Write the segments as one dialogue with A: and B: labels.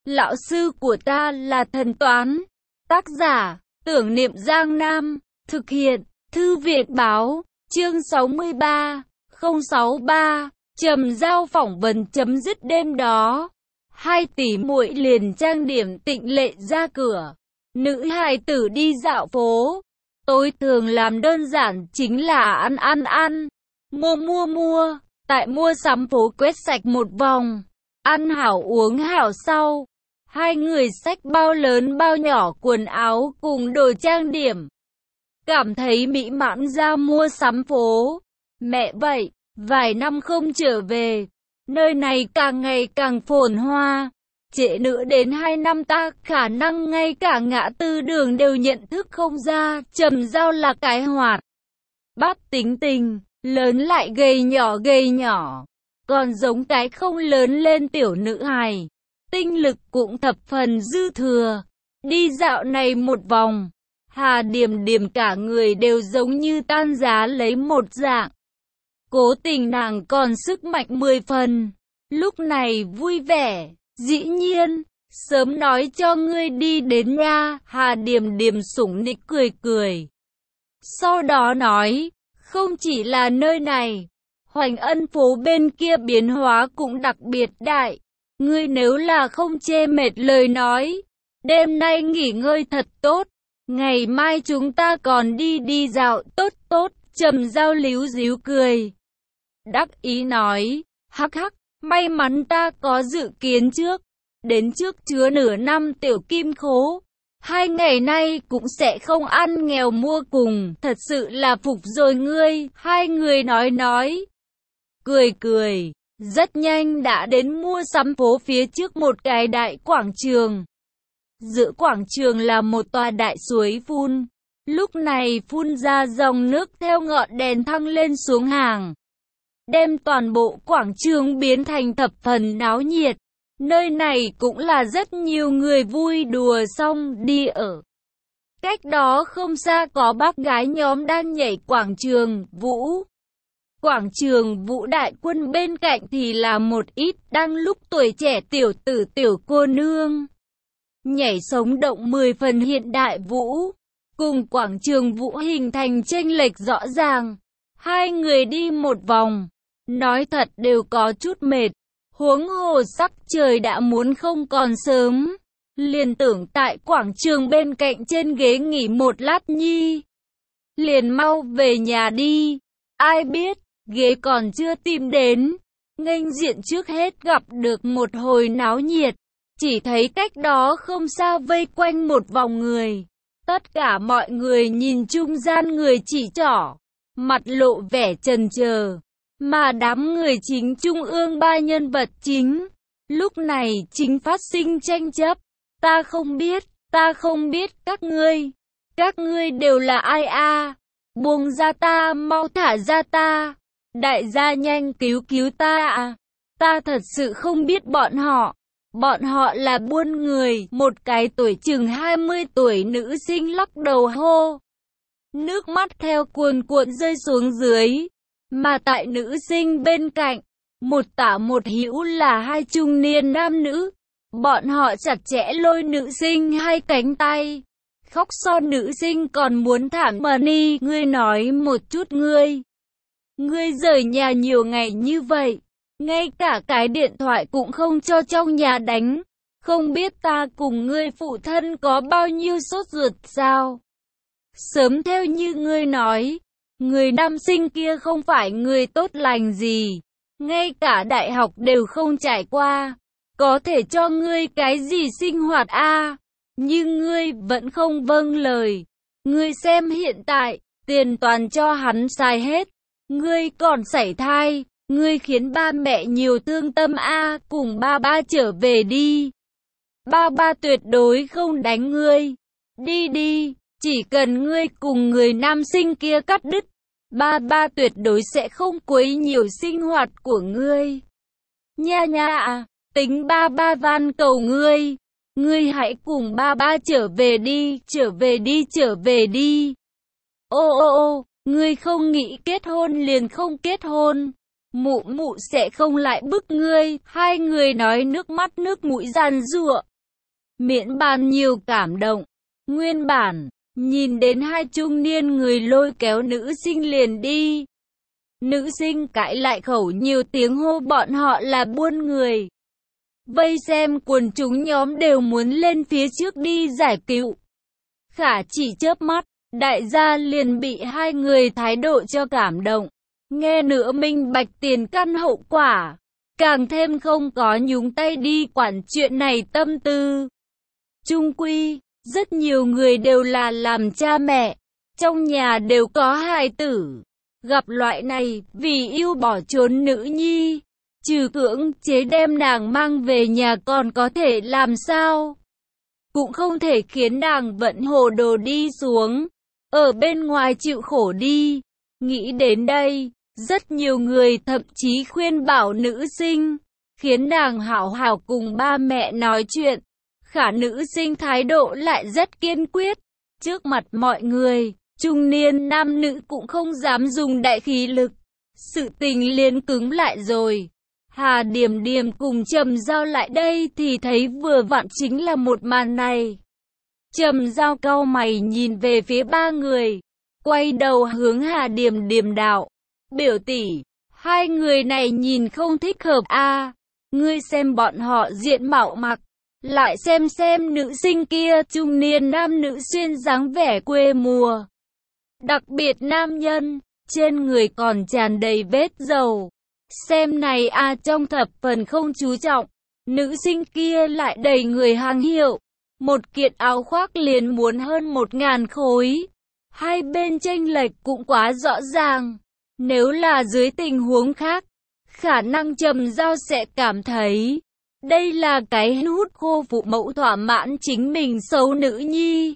A: Lão sư của ta là thần toán. Tác giả, Tưởng Niệm Giang Nam. Thực hiện, Thư viện Báo. Chương 63, 063. Trầm Giao phỏng vấn chấm dứt đêm đó. Hai tỷ muội liền trang điểm tịnh lệ ra cửa. Nữ hài tử đi dạo phố. Tôi thường làm đơn giản chính là ăn, mua. Tại mua sắm phố quét sạch một vòng. Ăn hảo uống hảo sau. Hai người xách bao lớn bao nhỏ quần áo cùng đồ trang điểm. Cảm thấy mỹ mãn ra mua sắm phố. Mẹ vậy, vài năm không trở về. Nơi này càng ngày càng phồn hoa. Trễ nữa đến 2 năm ta khả năng ngay cả ngã tư đường đều nhận thức không ra. Trầm Giao là cái hoạt bát tính tình, lớn lại gầy nhỏ. Còn giống cái không lớn lên tiểu nữ hài. Tinh lực cũng thập phần dư thừa. Đi dạo này một vòng, Hà Điềm Điềm cả người đều giống như tan giá lấy một dạng. Cố tình nàng còn sức mạnh 10 phần. Lúc này vui vẻ, dĩ nhiên, sớm nói cho ngươi đi đến nha. Hà Điềm Điềm sủng nịnh cười. Sau đó nói, không chỉ là nơi này, Hoành Ân phố bên kia biến hóa cũng đặc biệt đại. Ngươi nếu là không chê mệt lời nói, đêm nay nghỉ ngơi thật tốt, ngày mai chúng ta còn đi dạo. Tốt. Trầm Giao líu díu cười, đắc ý nói, hắc, may mắn ta có dự kiến trước, đến trước chứa nửa năm tiểu kim khố, 2 ngày nay cũng sẽ không ăn nghèo mua cùng, thật sự là phục rồi ngươi. Hai người nói, cười. Rất nhanh đã đến mua sắm phố phía trước một cái đại quảng trường. Giữa quảng trường là một tòa đại suối phun. Lúc này phun ra dòng nước theo ngọn đèn thăng lên xuống hàng. Đem toàn bộ quảng trường biến thành thập phần náo nhiệt. Nơi này cũng là rất nhiều người vui đùa xong đi ở. Cách đó không xa có bác gái nhóm đang nhảy quảng trường vũ. Quảng trường vũ đại quân bên cạnh thì là một ít đang lúc tuổi trẻ tiểu tử tiểu cô nương. Nhảy sống động 10 phần hiện đại vũ, cùng quảng trường vũ hình thành chênh lệch rõ ràng. Hai người đi một vòng, nói thật đều có chút mệt, huống hồ sắc trời đã muốn không còn sớm. Liền tưởng tại quảng trường bên cạnh trên ghế nghỉ một lát nhi. Liền mau về nhà đi, ai biết, ghế còn chưa tìm đến, nghênh diện trước hết gặp được một hồi náo nhiệt, chỉ thấy cách đó không xa vây quanh một vòng người. Tất cả mọi người nhìn trung gian người chỉ trỏ, mặt lộ vẻ chần chờ, mà đám người chính trung ương 3 nhân vật chính, lúc này chính phát sinh tranh chấp. Ta không biết các ngươi đều là ai a? Buông ra ta, mau thả ra ta. Đại gia nhanh cứu ta à. Ta thật sự không biết bọn họ là buôn người. Một cái tuổi chừng 20 tuổi nữ sinh lắc đầu hô. Nước mắt theo cuồn cuộn rơi xuống dưới. Mà tại nữ sinh bên cạnh, một tả một hữu là 2 trung niên nam nữ. Bọn họ chặt chẽ lôi nữ sinh 2 cánh tay. Khóc so nữ sinh còn muốn thảm money. Ngươi nói một chút ngươi rời nhà nhiều ngày như vậy, ngay cả cái điện thoại cũng không cho trong nhà đánh. Không biết ta cùng ngươi phụ thân có bao nhiêu sốt ruột sao? Sớm theo như ngươi nói, người nam sinh kia không phải người tốt lành gì, ngay cả đại học đều không trải qua, có thể cho ngươi cái gì sinh hoạt a? Nhưng ngươi vẫn không vâng lời. Ngươi xem hiện tại, tiền toàn cho hắn xài hết. Ngươi còn sảy thai, ngươi khiến ba mẹ nhiều thương tâm a. Cùng ba trở về đi. Ba tuyệt đối không đánh ngươi. Đi, chỉ cần ngươi cùng người nam sinh kia cắt đứt, ba tuyệt đối sẽ không quấy nhiều sinh hoạt của ngươi. Nha, tính ba van cầu ngươi hãy cùng ba trở về đi. Ô, ngươi không nghĩ kết hôn liền không kết hôn. Mụ sẽ không lại bức ngươi. Hai người nói nước mắt nước mũi giàn giụa. miễn bàn nhiều cảm động. Nguyên bản, nhìn đến hai trung niên người lôi kéo nữ sinh liền đi. Nữ sinh cãi lại khẩu nhiều tiếng hô bọn họ là buôn người. Vây xem quần chúng nhóm đều muốn lên phía trước đi giải cứu. Khả chỉ chớp mắt, đại gia liền bị hai người thái độ cho cảm động. Nghe nữa minh bạch tiền căn hậu quả, càng thêm không có nhúng tay đi quản chuyện này tâm tư. Chung quy, rất nhiều người đều là làm cha mẹ, trong nhà đều có hài tử. Gặp loại này, vì yêu bỏ trốn nữ nhi, trừ cưỡng chế đem nàng mang về nhà còn có thể làm sao? Cũng không thể khiến nàng vẫn hồ đồ đi xuống, ở bên ngoài chịu khổ đi. Nghĩ đến đây, rất nhiều người thậm chí khuyên bảo nữ sinh, khiến nàng hảo hảo cùng ba mẹ nói chuyện. Khả nữ sinh thái độ lại rất kiên quyết. Trước mặt mọi người, trung niên nam nữ cũng không dám dùng đại khí lực. Sự tình liền cứng lại rồi. Hà Điểm Điểm cùng Trầm Giao lại đây thì thấy vừa vặn chính là một màn này. Trầm Giao cau mày nhìn về phía ba người, quay đầu hướng Hà Điểm Điểm đạo: biểu tỷ, hai người này nhìn không thích hợp a. Ngươi xem bọn họ diện mạo mặc, lại xem nữ sinh kia, trung niên nam nữ xuyên dáng vẻ quê mùa. Đặc biệt nam nhân, trên người còn tràn đầy vết dầu. Xem này trong thập phần không chú trọng. Nữ sinh kia lại đầy người hàng hiệu. Một kiện áo khoác liền muốn hơn 1.000 khối. Hai bên chênh lệch cũng quá rõ ràng. Nếu là dưới tình huống khác, khả năng Trầm Giao sẽ cảm thấy đây là cái hút khô phụ mẫu thỏa mãn chính mình xấu nữ nhi.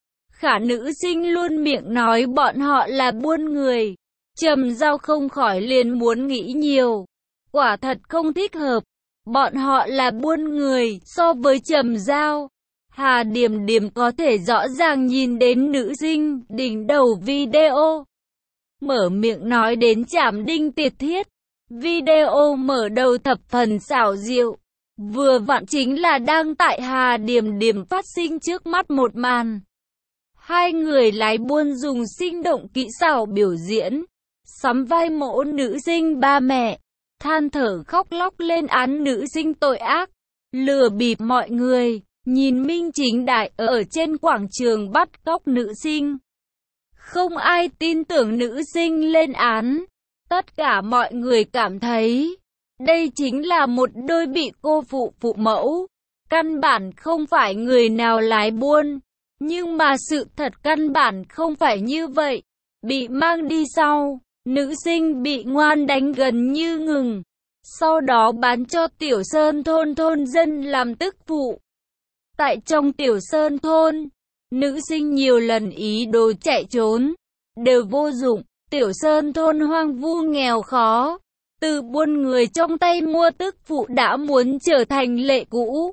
A: Khả nữ sinh luôn miệng nói bọn họ là buôn người. Trầm Giao không khỏi liền muốn nghĩ nhiều. Quả thật không thích hợp. Bọn họ là buôn người. So với Trầm Giao, Hà Điểm Điểm có thể rõ ràng nhìn đến nữ sinh đỉnh đầu video. Mở miệng nói đến chảm đinh tiệt thiết. Video mở đầu thập phần xảo diệu. Vừa vặn chính là đang tại Hà Điểm Điểm phát sinh trước mắt một màn. Hai người lái buôn dùng sinh động kỹ xảo biểu diễn, sắm vai mẫu nữ sinh ba mẹ, than thở khóc lóc lên án nữ sinh tội ác, lừa bịp mọi người, nhìn minh chính đại ở trên quảng trường bắt cóc nữ sinh. Không ai tin tưởng nữ sinh lên án, tất cả mọi người cảm thấy đây chính là một đôi bị cô phụ phụ mẫu, căn bản không phải người nào lái buôn. Nhưng mà sự thật căn bản không phải như vậy. Bị mang đi sau, nữ sinh bị ngoan đánh gần như ngừng. Sau đó bán cho Tiểu Sơn thôn thôn dân làm tức phụ. Tại trong Tiểu Sơn thôn, nữ sinh nhiều lần ý đồ chạy trốn, đều vô dụng. Tiểu Sơn thôn hoang vu nghèo khó, từ buôn người trong tay mua tức phụ đã muốn trở thành lệ cũ.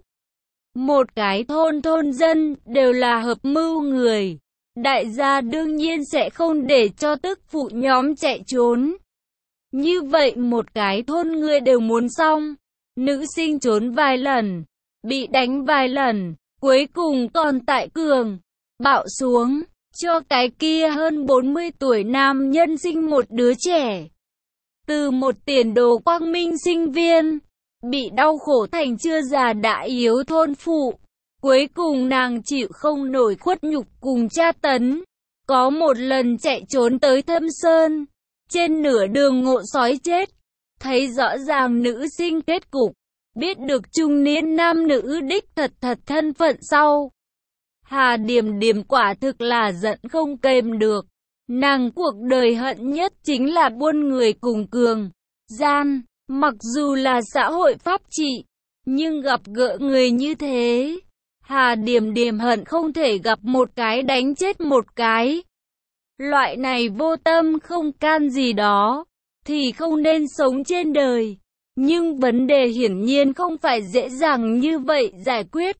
A: Một cái thôn dân đều là hợp mưu người. Đại gia đương nhiên sẽ không để cho tức phụ nhóm chạy trốn. Như vậy một cái thôn người đều muốn xong. Nữ sinh trốn vài lần, bị đánh vài lần, cuối cùng còn tại cường bạo xuống, cho cái kia hơn 40 tuổi nam nhân sinh một đứa trẻ. Từ một tiền đồ quang minh sinh viên, bị đau khổ thành chưa già đã yếu thôn phụ. Cuối cùng nàng chịu không nổi khuất nhục cùng tra tấn. Có một lần chạy trốn tới Thâm Sơn, trên nửa đường ngộ sói chết. Thấy rõ ràng nữ sinh kết cục, biết được trung niên nam nữ đích thật thân phận sau. Hà Điểm Điểm quả thực là giận không kềm được. Nàng cuộc đời hận nhất chính là buôn người cùng cường gian. Mặc dù là xã hội pháp trị, nhưng gặp gỡ người như thế, Hà Điểm Điểm hận không thể gặp một cái đánh chết một cái. Loại này vô tâm không can gì đó, thì không nên sống trên đời. Nhưng vấn đề hiển nhiên không phải dễ dàng như vậy giải quyết.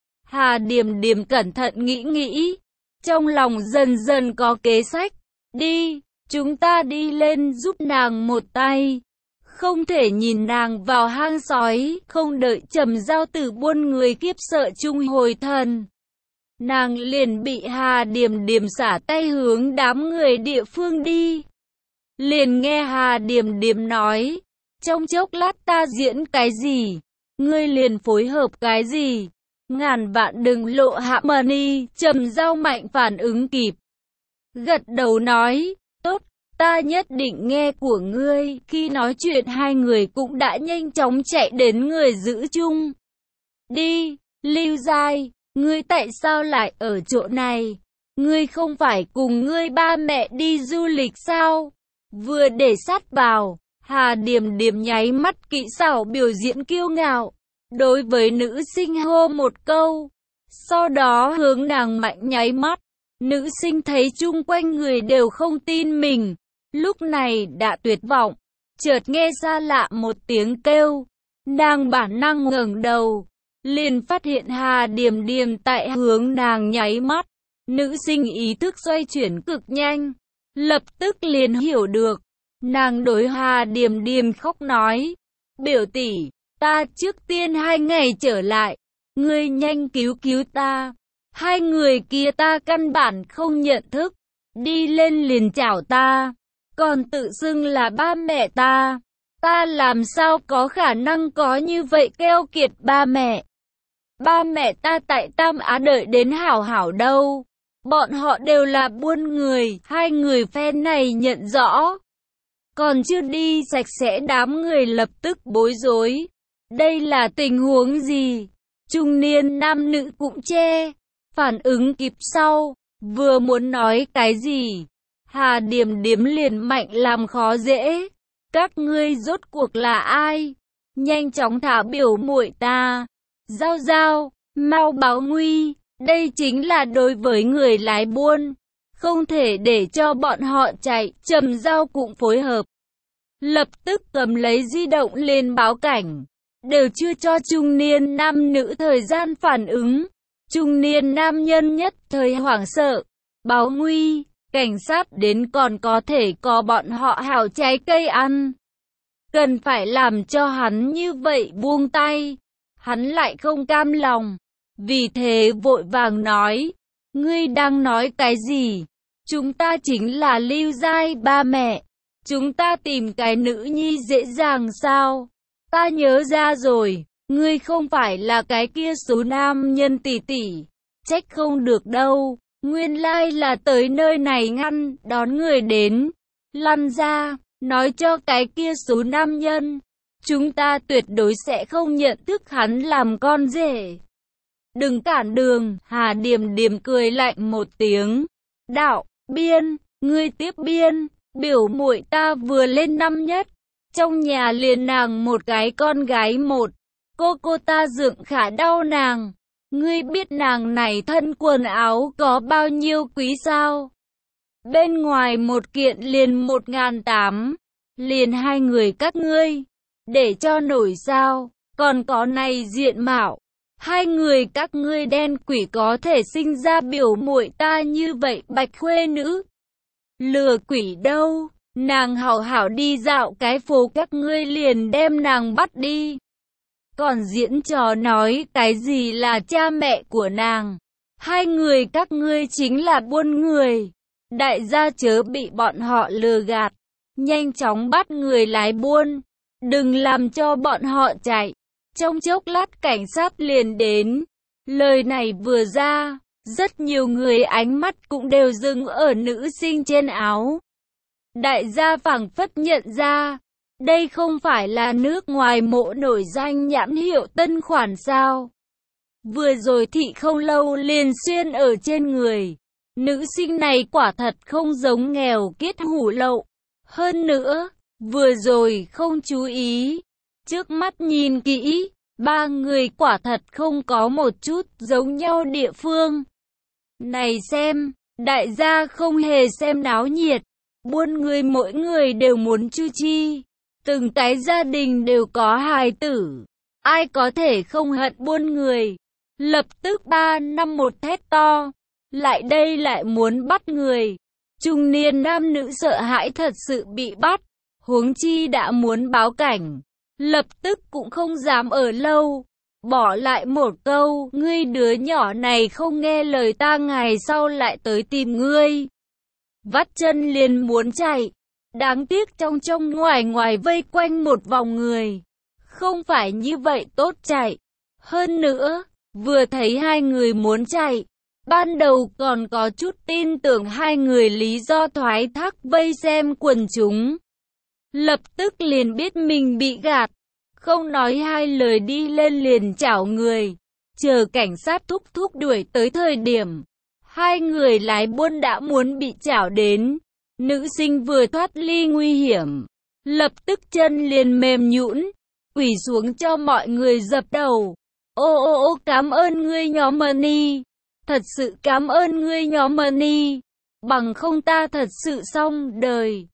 A: Hà Điểm Điểm cẩn thận nghĩ, trong lòng dần dần có kế sách. Đi, chúng ta đi lên giúp nàng một tay. không thể nhìn nàng vào hang sói, không đợi Trầm Giao Tử buôn người kiếp sợ chung hồi thần. Nàng liền bị Hà Điềm Điềm xả tay hướng đám người địa phương đi. Liền nghe Hà Điềm Điềm nói, trong chốc lát ta diễn cái gì, ngươi liền phối hợp cái gì, ngàn vạn đừng lộ hạ mani. Trầm Giao Mạnh phản ứng kịp, gật đầu nói, tốt, ta nhất định nghe của ngươi. Khi nói chuyện hai người cũng đã nhanh chóng chạy đến người giữ chung. Đi, Lưu Giai, ngươi tại sao lại ở chỗ này? Ngươi không phải cùng ngươi ba mẹ đi du lịch sao? Vừa để sát vào, Hà Điềm Điềm nháy mắt kỹ xảo biểu diễn kiêu ngạo, đối với nữ sinh hô một câu, sau đó hướng nàng mạnh nháy mắt. Nữ sinh thấy chung quanh người đều không tin mình, lúc này đã tuyệt vọng, chợt nghe xa lạ một tiếng kêu, nàng bản năng ngẩng đầu, liền phát hiện Hà Điềm Điềm tại hướng nàng nháy mắt. Nữ sinh ý thức xoay chuyển cực nhanh, lập tức liền hiểu được. Nàng đối Hà Điềm Điềm khóc nói, biểu tỷ, ta trước tiên 2 ngày trở lại, ngươi nhanh cứu cứu ta. Hai người kia ta căn bản không nhận thức, đi lên liền chào ta, còn tự xưng là ba mẹ ta. Ta làm sao có khả năng có như vậy keo kiệt ba mẹ. Ba mẹ ta tại Tam Á đợi đến hảo hảo đâu. Bọn họ đều là buôn người. Hai người phen này nhận rõ, còn chưa đi sạch sẽ đám người lập tức bối rối. Đây là tình huống gì? Trung niên nam nữ cũng che, phản ứng kịp sau, vừa muốn nói cái gì, Hà Điềm Điềm liền mạnh làm khó dễ. Các ngươi rốt cuộc là ai? Nhanh chóng thả biểu muội ta. Giao Giao, mau báo nguy. Đây chính là đối với người lái buôn, không thể để cho bọn họ chạy. Trầm Giao cũng phối hợp, lập tức cầm lấy di động lên báo cảnh, đều chưa cho trung niên nam nữ thời gian phản ứng. Trung niên nam nhân nhất thời hoảng sợ, báo nguy, cảnh sát đến còn có thể có bọn họ hảo trái cây ăn. Cần phải làm cho hắn như vậy buông tay, hắn lại không cam lòng, vì thế vội vàng nói, ngươi đang nói cái gì? Chúng ta chính là Lưu Giai ba mẹ, chúng ta tìm cái nữ nhi dễ dàng sao? Ta nhớ ra rồi, ngươi không phải là cái kia số nam nhân tỷ tỷ, trách không được đâu, nguyên lai là tới nơi này ngăn đón người đến, lăn ra, nói cho cái kia số nam nhân, chúng ta tuyệt đối sẽ không nhận thức hắn làm con rể. Đừng cản đường. Hà Điềm Điềm cười lạnh một tiếng, đạo, biên, ngươi tiếp biên, biểu muội ta vừa lên năm nhất, trong nhà liền nàng một cái con gái một, cô ta dựng khả đau nàng, ngươi biết nàng này thân quần áo có bao nhiêu quý sao? Bên ngoài một kiện liền 1.800, liền hai người các ngươi, để cho nổi sao? Còn có này diện mạo, hai người các ngươi đen quỷ có thể sinh ra biểu muội ta như vậy bạch khuê nữ? Lừa quỷ đâu, nàng hảo hảo đi dạo cái phố các ngươi liền đem nàng bắt đi. Còn diễn trò nói cái gì là cha mẹ của nàng, hai người các ngươi chính là buôn người. Đại gia chớ bị bọn họ lừa gạt, nhanh chóng bắt người lái buôn, đừng làm cho bọn họ chạy. Trong chốc lát cảnh sát liền đến. Lời này vừa ra, rất nhiều người ánh mắt cũng đều dừng ở nữ sinh trên áo. Đại gia phảng phất nhận ra, đây không phải là nước ngoài mộ nổi danh nhãn hiệu tân khoản sao? Vừa rồi thị không lâu liền xuyên ở trên người. Nữ sinh này quả thật không giống nghèo kiết hủ lậu. Hơn nữa, vừa rồi không chú ý, trước mắt nhìn kỹ, ba người quả thật không có một chút giống nhau địa phương. Này xem, đại gia không hề xem náo nhiệt, buôn người mỗi người đều muốn chu chi, từng cái gia đình đều có hài tử, ai có thể không hận buôn người. Lập tức 3 năm một thét to, lại đây lại muốn bắt người. Trung niên nam nữ sợ hãi thật sự bị bắt, huống chi đã muốn báo cảnh, lập tức cũng không dám ở lâu. Bỏ lại một câu, ngươi đứa nhỏ này không nghe lời ta ngày sau lại tới tìm ngươi. Vắt chân liền muốn chạy, đáng tiếc trong trong ngoài ngoài vây quanh một vòng người. Không phải như vậy tốt chạy. Hơn nữa, vừa thấy hai người muốn chạy, ban đầu còn có chút tin tưởng hai người lý do thoái thác vây xem quần chúng. Lập tức liền biết mình bị gạt. Không nói hai lời đi lên liền chảo người. Chờ cảnh sát thúc thúc đuổi tới thời điểm, hai người lái buôn đã muốn bị chảo đến. Nữ sinh vừa thoát ly nguy hiểm, lập tức chân liền mềm nhũn, quỳ xuống cho mọi người dập đầu. Ô, cảm ơn ngươi nhóm Money. Thật sự cảm ơn ngươi nhóm Money. Bằng không ta thật sự xong đời.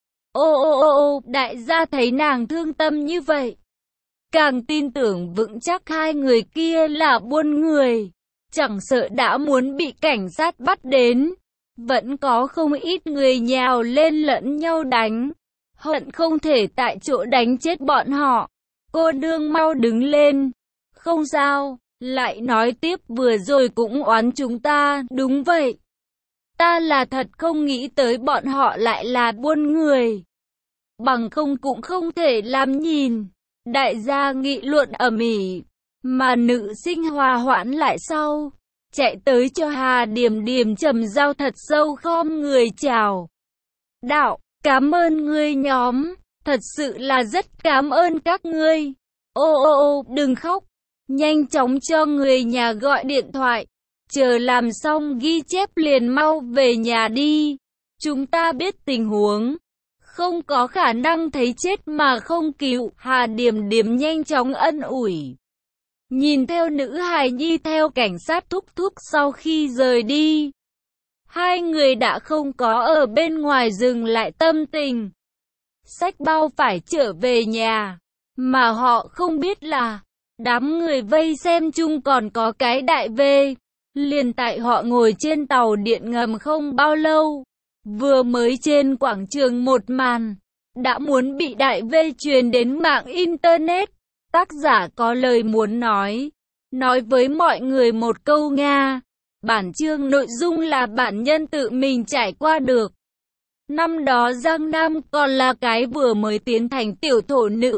A: Ô, đại gia thấy nàng thương tâm như vậy, càng tin tưởng vững chắc hai người kia là buôn người. Chẳng sợ đã muốn bị cảnh sát bắt đến, vẫn có không ít người nhào lên lẫn nhau đánh. Hận không thể tại chỗ đánh chết bọn họ. Cô nương mau đứng lên. Không sao, lại nói tiếp vừa rồi cũng oán chúng ta, đúng vậy. Ta là thật không nghĩ tới bọn họ lại là buôn người. Bằng không cũng không thể làm nhìn. Đại gia nghị luận ầm ĩ, mà nữ sinh hòa hoãn lại sau. Chạy tới cho Hà Điềm Điềm trầm dao thật sâu khom người chào. Đạo, cảm ơn ngươi nhóm, thật sự là rất cảm ơn các ngươi. Ô, đừng khóc, nhanh chóng cho người nhà gọi điện thoại. Chờ làm xong ghi chép liền mau về nhà đi. Chúng ta biết tình huống, không có khả năng thấy chết mà không cứu. Hà Điềm Điềm nhanh chóng ân ủi. Nhìn theo nữ hài nhi theo cảnh sát thúc thúc sau khi rời đi, hai người đã không có ở bên ngoài dừng lại tâm tình. Xách bao phải trở về nhà, mà họ không biết là đám người vây xem chung còn có cái đại V. Liền tại họ ngồi trên tàu điện ngầm không bao lâu, vừa mới trên quảng trường một màn đã muốn bị đại V truyền đến mạng internet. Tác giả có lời muốn nói với mọi người một câu Nga. Bản chương nội dung là bản nhân tự mình trải qua được. Năm đó Giang Nam còn là cái vừa mới tiến thành tiểu thổ nữ.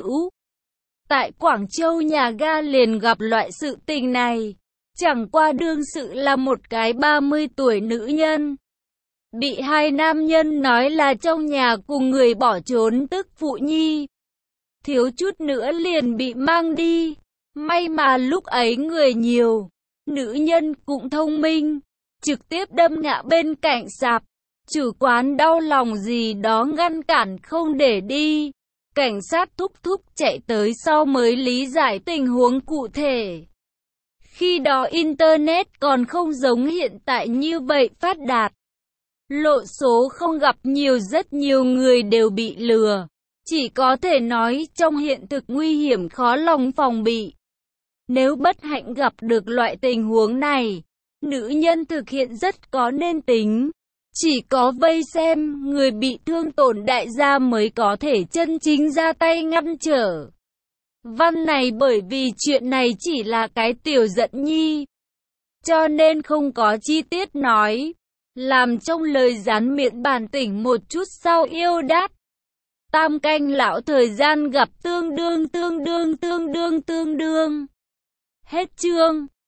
A: Tại Quảng Châu nhà ga liền gặp loại sự tình này. Chẳng qua đương sự là một cái 30 tuổi nữ nhân. Bị hai nam nhân nói là trong nhà cùng người bỏ trốn tức phụ nhi. Thiếu chút nữa liền bị mang đi. May mà lúc ấy người nhiều. Nữ nhân cũng thông minh. Trực tiếp đâm ngã bên cạnh sạp. Chủ quán đau lòng gì đó ngăn cản không để đi. Cảnh sát thúc thúc chạy tới sau mới lý giải tình huống cụ thể. Khi đó Internet còn không giống hiện tại như vậy phát đạt. Lộ số không gặp nhiều, rất nhiều người đều bị lừa. Chỉ có thể nói trong hiện thực nguy hiểm khó lòng phòng bị. Nếu bất hạnh gặp được loại tình huống này, nữ nhân thực hiện rất có nên tính. Chỉ có vây xem, người bị thương tổn đại gia mới có thể chân chính ra tay ngăn trở. Văn này bởi vì chuyện này chỉ là cái tiểu giận nhi, cho nên không có chi tiết nói. Làm trong lời gián miệng bản tỉnh một chút sau yêu đát. Tam canh lão thời gian gặp tương đương. Hết chương.